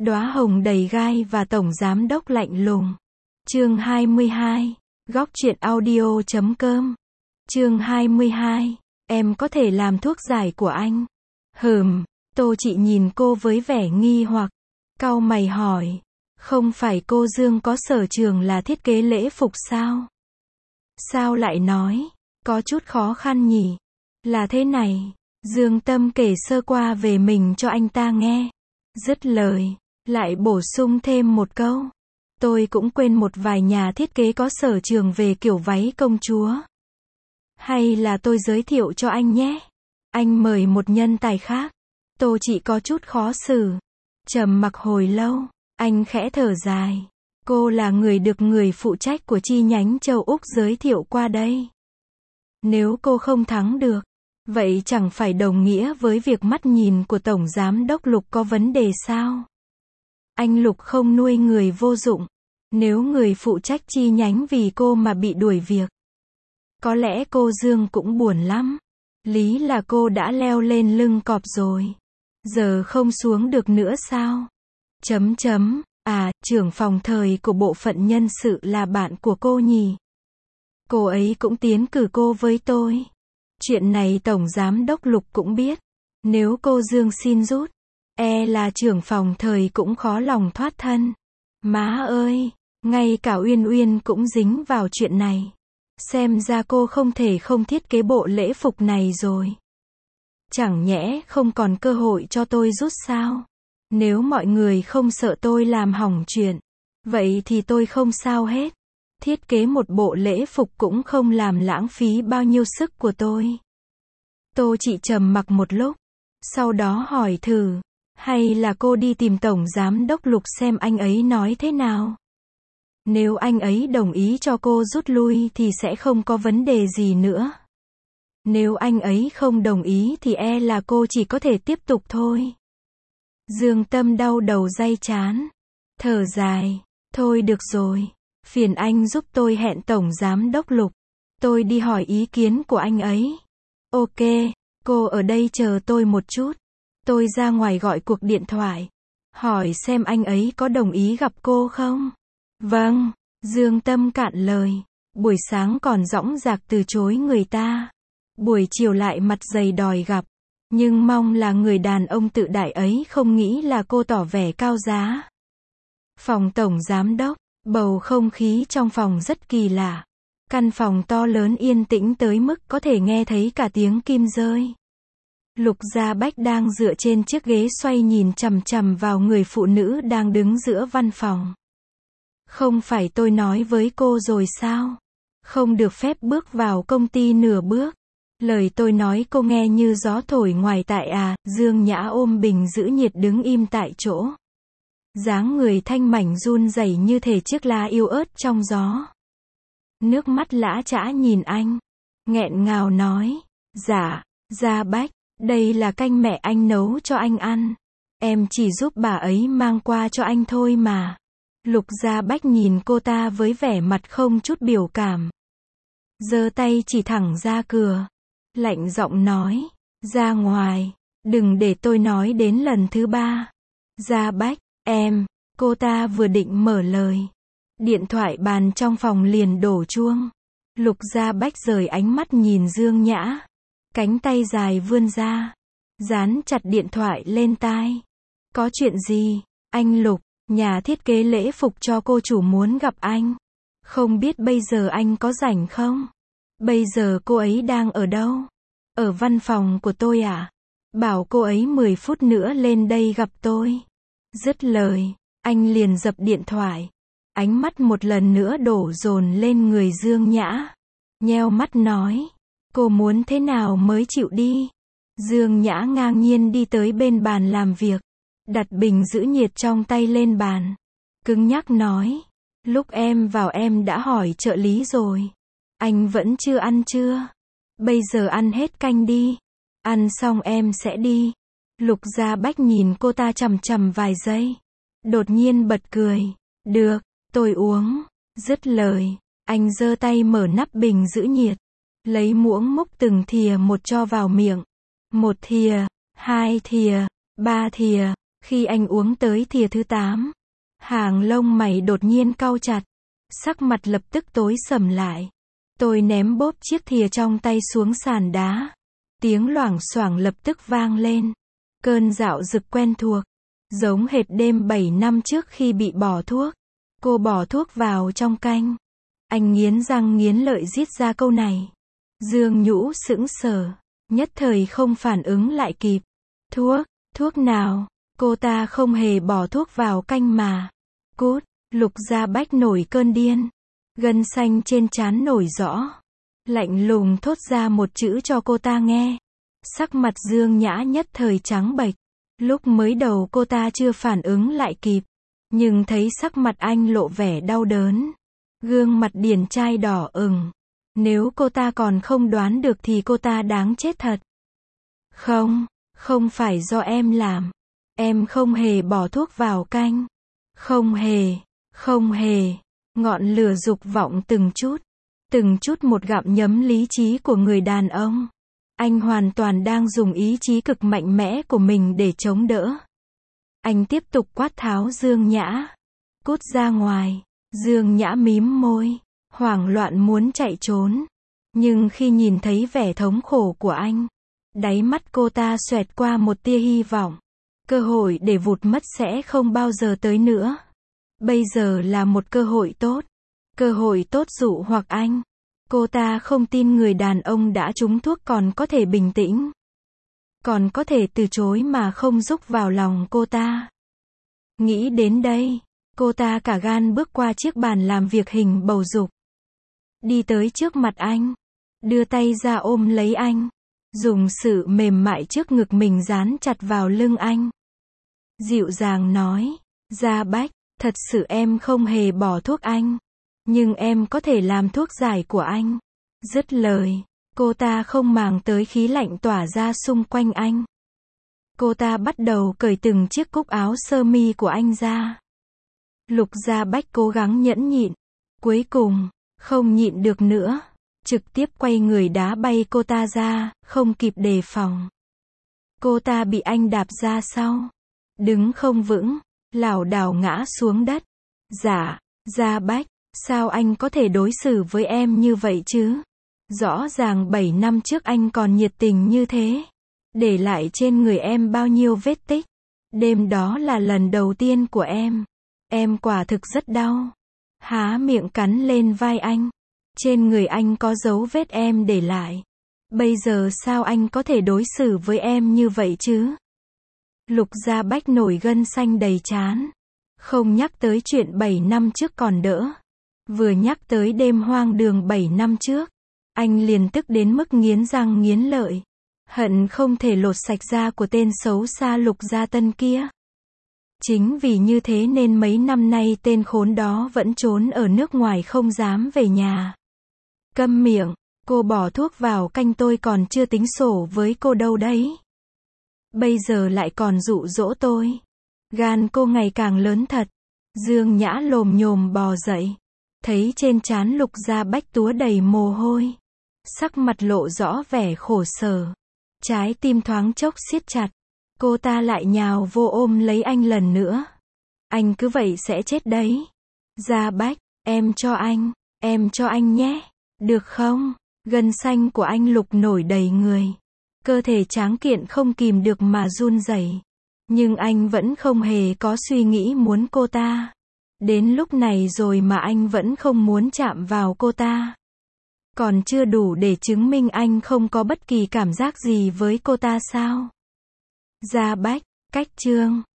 Đóa hồng đầy gai và tổng giám đốc lạnh lùng. Chương 22. Góc truyện audio.com. Chương 22. Em có thể làm thuốc giải của anh. Tô Chị nhìn cô với vẻ nghi hoặc. Cau mày hỏi. Không phải cô Dương có sở trường là thiết kế lễ phục sao? Sao lại nói? Có chút khó khăn nhỉ? Là thế này. Dương Tâm kể sơ qua về mình cho anh ta nghe. Dứt lời, lại bổ sung thêm một câu. Tôi cũng quên một vài nhà thiết kế có sở trường về kiểu váy công chúa. Hay là tôi giới thiệu cho anh nhé? Anh mời một nhân tài khác. Tô Chị có chút khó xử. Trầm mặc hồi lâu, anh khẽ thở dài. Cô là người được người phụ trách của chi nhánh châu Úc giới thiệu qua đây. Nếu cô không thắng được, vậy chẳng phải đồng nghĩa với việc mắt nhìn của Tổng Giám đốc Lục có vấn đề sao? Anh Lục không nuôi người vô dụng. Nếu người phụ trách chi nhánh vì cô mà bị đuổi việc, có lẽ cô Dương cũng buồn lắm. Lý là cô đã leo lên lưng cọp rồi. Giờ không xuống được nữa sao? Trưởng phòng thời của bộ phận nhân sự là bạn của cô nhỉ? Cô ấy cũng tiến cử cô với tôi. Chuyện này Tổng Giám đốc Lục cũng biết. Nếu cô Dương xin rút, e là trưởng phòng thời cũng khó lòng thoát thân. Má ơi, ngay cả Uyên Uyên cũng dính vào chuyện này. Xem ra cô không thể không thiết kế bộ lễ phục này rồi. Chẳng nhẽ không còn cơ hội cho tôi rút sao? Nếu mọi người không sợ tôi làm hỏng chuyện, vậy thì tôi không sao hết. Thiết kế một bộ lễ phục cũng không làm lãng phí bao nhiêu sức của tôi. Tô Chị trầm mặc một lúc, sau đó hỏi thử, hay là cô đi tìm Tổng Giám đốc Lục xem anh ấy nói thế nào? Nếu anh ấy đồng ý cho cô rút lui thì sẽ không có vấn đề gì nữa. Nếu anh ấy không đồng ý thì e là cô chỉ có thể tiếp tục thôi. Dương Tâm đau đầu day chán. Thở dài. Thôi được rồi. Phiền anh giúp tôi hẹn Tổng Giám đốc Lục. Tôi đi hỏi ý kiến của anh ấy. Ok, cô ở đây chờ tôi một chút. Tôi ra ngoài gọi cuộc điện thoại. Hỏi xem anh ấy có đồng ý gặp cô không? Vâng, Dương Tâm cạn lời. Buổi sáng còn dõng dạc từ chối người ta. Buổi chiều lại mặt dày đòi gặp. Nhưng mong là người đàn ông tự đại ấy không nghĩ là cô tỏ vẻ cao giá. Phòng Tổng Giám đốc, bầu không khí trong phòng rất kỳ lạ. Căn phòng to lớn yên tĩnh tới mức có thể nghe thấy cả tiếng kim rơi. Lục Gia Bách đang dựa trên chiếc ghế xoay nhìn chằm chằm vào người phụ nữ đang đứng giữa văn phòng. Không phải tôi nói với cô rồi sao? Không được phép bước vào công ty nửa bước. Lời tôi nói cô nghe như gió thổi ngoài tại à? Dương Nhã ôm bình giữ nhiệt đứng im tại chỗ. Dáng người thanh mảnh run rẩy như thể chiếc lá yếu ớt trong gió. Nước mắt lã chã nhìn anh. Nghẹn ngào nói. Dạ, Gia Bách, đây là canh mẹ anh nấu cho anh ăn. Em chỉ giúp bà ấy mang qua cho anh thôi mà. Lục Gia Bách nhìn cô ta với vẻ mặt không chút biểu cảm. Giơ tay chỉ thẳng ra cửa. Lạnh giọng nói. Ra ngoài. Đừng để tôi nói đến lần thứ ba. Gia Bách, em. Cô ta vừa định mở lời. Điện thoại bàn trong phòng liền đổ chuông. Lục Gia Bách rời ánh mắt nhìn Dương Nhã. Cánh tay dài vươn ra. Dán chặt điện thoại lên tai. Có chuyện gì? Anh Lục, nhà thiết kế lễ phục cho cô chủ muốn gặp anh. Không biết bây giờ anh có rảnh không? Bây giờ cô ấy đang ở đâu? Ở văn phòng của tôi à? Bảo cô ấy 10 phút nữa lên đây gặp tôi. Dứt lời, anh liền dập điện thoại. Ánh mắt một lần nữa đổ dồn lên người Dương Nhã. Nheo mắt nói. Cô muốn thế nào mới chịu đi? Dương Nhã ngang nhiên đi tới bên bàn làm việc. Đặt bình giữ nhiệt trong tay lên bàn. Cứng nhắc nói. Lúc em vào em đã hỏi trợ lý rồi. Anh vẫn chưa ăn chưa? Bây giờ ăn hết canh đi. Ăn xong em sẽ đi. Lục Gia Bách nhìn cô ta chằm chằm vài giây. Đột nhiên bật cười. Được, tôi uống. Dứt lời, anh giơ tay mở nắp bình giữ nhiệt. Lấy muỗng múc từng thìa một cho vào miệng. 1 thìa, 2 thìa, 3 thìa. Khi anh uống tới thìa thứ 8, hàng lông mày đột nhiên cau chặt, sắc mặt lập tức tối sầm lại. Tôi ném bốp chiếc thìa trong tay xuống sàn đá. Tiếng loảng xoảng lập tức vang lên. Cơn dạo dực quen thuộc, giống hệt đêm 7 năm trước khi bị bỏ thuốc. Cô bỏ thuốc vào trong canh. Anh nghiến răng nghiến lợi rít ra câu này. Dương Nhũ sững sờ, nhất thời không phản ứng lại kịp. Thuốc nào? Cô ta không hề bỏ thuốc vào canh mà. Cút! Lục Gia Bách nổi cơn điên. Gân xanh trên trán nổi rõ. Lạnh lùng thốt ra một chữ cho cô ta nghe. Sắc mặt Dương Nhã nhất thời trắng bệch. Lúc mới đầu cô ta chưa phản ứng lại kịp. Nhưng thấy sắc mặt anh lộ vẻ đau đớn. Gương mặt điển trai đỏ ửng. Nếu cô ta còn không đoán được thì cô ta đáng chết thật. Không phải do em làm. Em không hề bỏ thuốc vào canh. Không hề. Ngọn lửa dục vọng từng chút một gặm nhấm lý trí của người đàn ông. Anh hoàn toàn đang dùng ý chí cực mạnh mẽ của mình để chống đỡ. Anh tiếp tục quát tháo Dương Nhã. Cút ra ngoài. Dương Nhã mím môi, hoảng loạn muốn chạy trốn. Nhưng khi nhìn thấy vẻ thống khổ của anh, đáy mắt cô ta xoẹt qua một tia hy vọng. Cơ hội để vụt mất sẽ không bao giờ tới nữa. Bây giờ là một cơ hội tốt. Cơ hội tốt dụ hoặc anh. Cô ta không tin người đàn ông đã trúng thuốc còn có thể bình tĩnh. Còn có thể từ chối mà không rúc vào lòng cô ta. Nghĩ đến đây, cô ta cả gan bước qua chiếc bàn làm việc hình bầu dục. Đi tới trước mặt anh. Đưa tay ra ôm lấy anh. Dùng sự mềm mại trước ngực mình dán chặt vào lưng anh. Dịu dàng nói. Gia Bách, thật sự em không hề bỏ thuốc anh. Nhưng em có thể làm thuốc giải của anh. Dứt lời, cô ta không màng tới khí lạnh tỏa ra xung quanh anh. Cô ta bắt đầu cởi từng chiếc cúc áo sơ mi của anh ra. Lục Gia Bách cố gắng nhẫn nhịn. Cuối cùng, không nhịn được nữa. Trực tiếp quay người đá bay cô ta ra, không kịp đề phòng. Cô ta bị anh đạp ra sau. Đứng không vững, lảo đảo ngã xuống đất. Dạ, Gia Bách, sao anh có thể đối xử với em như vậy chứ? Rõ ràng 7 năm trước anh còn nhiệt tình như thế. Để lại trên người em bao nhiêu vết tích. Đêm đó là lần đầu tiên của em. Em quả thực rất đau. Há miệng cắn lên vai anh. Trên người anh có dấu vết em để lại. Bây giờ sao anh có thể đối xử với em như vậy chứ? Lục Gia Bách nổi gân xanh đầy trán. Không nhắc tới chuyện 7 năm trước còn đỡ. Vừa nhắc tới đêm hoang đường 7 năm trước, anh liền tức đến mức nghiến răng nghiến lợi. Hận không thể lột sạch da của tên xấu xa Lục Gia Tân kia. Chính vì như thế nên mấy năm nay tên khốn đó vẫn trốn ở nước ngoài không dám về nhà. Câm miệng, cô bỏ thuốc vào canh tôi còn chưa tính sổ với cô đâu đấy. Bây giờ lại còn dụ dỗ tôi. Gan cô ngày càng lớn thật. Dương Nhã lồm nhồm bò dậy. Thấy trên trán Lục Gia Bách túa đầy mồ hôi. Sắc mặt lộ rõ vẻ khổ sở. Trái tim thoáng chốc siết chặt. Cô ta lại nhào vô ôm lấy anh lần nữa. Anh cứ vậy sẽ chết đấy. Gia Bách, em cho anh nhé. Được không? Gân xanh của anh Lục nổi đầy người. Cơ thể tráng kiện không kìm được mà run rẩy. Nhưng anh vẫn không hề có suy nghĩ muốn cô ta. Đến lúc này rồi mà anh vẫn không muốn chạm vào cô ta. Còn chưa đủ để chứng minh anh không có bất kỳ cảm giác gì với cô ta sao? Gia Bách, cách chương